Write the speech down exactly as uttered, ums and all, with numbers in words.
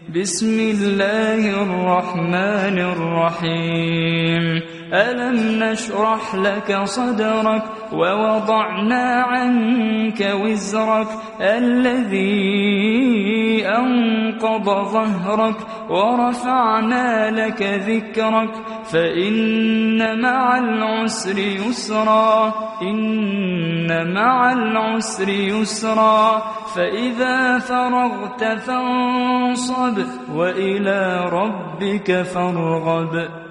بسم الله الرحمن الرحيم ألم نشرح لك صدرك ووضعنا عنك وزرك الذي أنقض ظهرك ورفعنا لك ذكرك فإن مع العسر يسرا إن مع العسر يسرا فإذا فرغت فانصب وإلى ربك فارغب.